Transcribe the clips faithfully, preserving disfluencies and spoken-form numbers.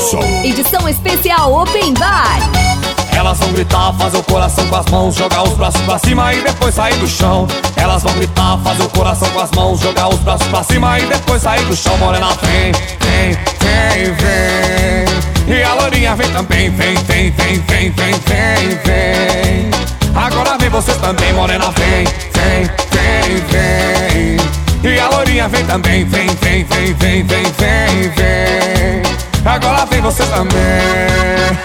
Edson. Edição especial Open Bar. Elas vão gritar, fazer o coração com as mãos, jogar os braços pra cima e depois sair do chão. Elas vão gritar, fazer o coração com as mãos, jogar os braços pra cima e depois sair do chão. Morena vem, vem, vem, vem. E a loirinha vem também, vem, vem, vem, vem, vem, vem, vem. Agora vem vocês também, morena vem, vem, vem, vem. E a loirinha vem também, vem, vem, vem, vem, vem, vem, vem. Agora vem vocês também.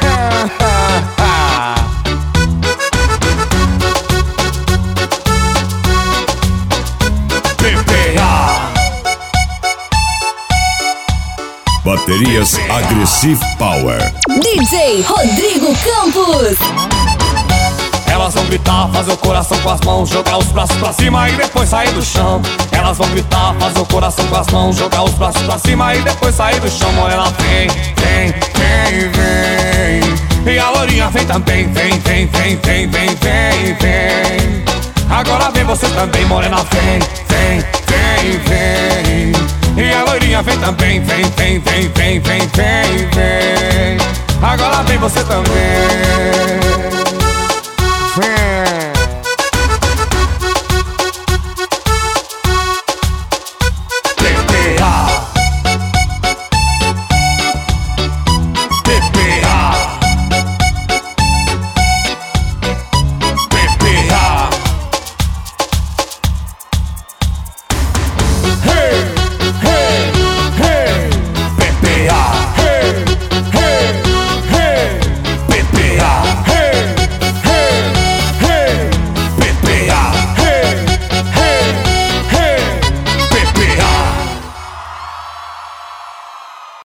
Baterias Aggressive Power. D J Rodrigo Campos. Elas vão gritar, fazer o coração com as mãos, jogar os braços pra cima e depois sair do chão. Elas vão gritar, fazer o coração com as mãos, jogar os braços pra cima e depois sair do chão. Morena vem, vem, vem, vem. E a loirinha vem também, vem, vem, vem, vem, vem, vem, vem. Agora vem vocês também, morena vem, vem, vem, vem. E a loirinha vem também, vem, vem, vem, vem, vem, vem, vem. Agora vem você também.